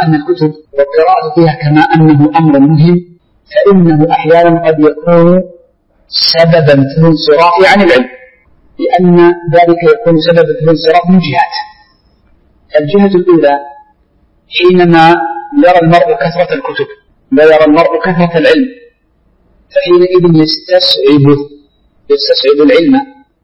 أن الكتب والقراءة فيها كما أنه أمر مهم، فإنه أحيانا قد يكون سببا في الانصراف عن العلم، لأن ذلك يكون سببا في الانصراف من جهات. الجهة الأولى حينما يرى المرء كثرة الكتب ويرى المرء كثرة العلم، فحينئذ يستصعب العلم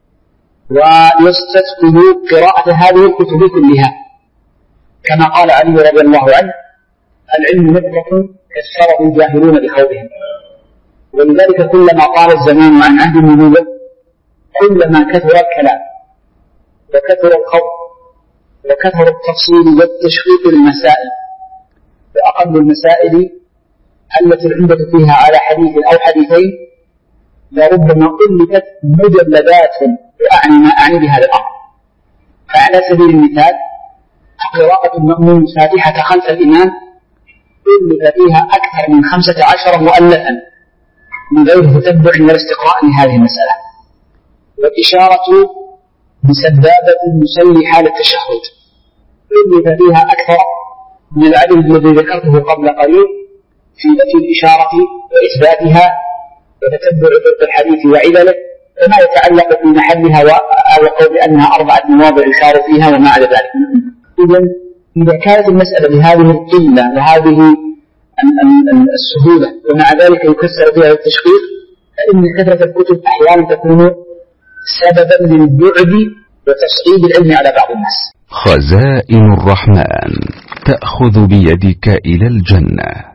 ويستثقل قراءة هذه الكتب كلها، كما قال علي رضي الله عنه: العلم نفرة كسره الجاهلون بخوضهم. ولذلك كلما طال الزمان عن عهد النبوة كلما كثر الكلام وكثر الخوض وكثر التفصيل والتشقيق للمسائل، وأقل المسائل التي العمدة فيها على حديث أو حديثين لربما ألفت مجلدات، وأعني ما أعني بهذا الأمر. فعلى سبيل المثال قراءة المأموم فاتحة خلف الإمام ألف فيها أكثر من 15 مؤلفا من غير تتبع ولا استقراء لهذه المسألة. والإشارة بسبابة المصلي حال التشهد ألف فيها أكثر من العدد الذي ذكرته قبل قليل في نفي الإشارة وإثباتها وتتبع طرق الحديث وعلله وما يتعلق في محلها وقول بأنها 4 مواضع يشار فيها وما على ذلك. إذا كانت المسألة بهذه القلة وهذه السهولة ومع ذلك يكسر فيها التشقيق، فإن كثرة الكتب أحيانا تكون سببا للبعد وتصعيد العلم على بعض الناس. خزائن الرحمن تأخذ بيدك إلى الجنة.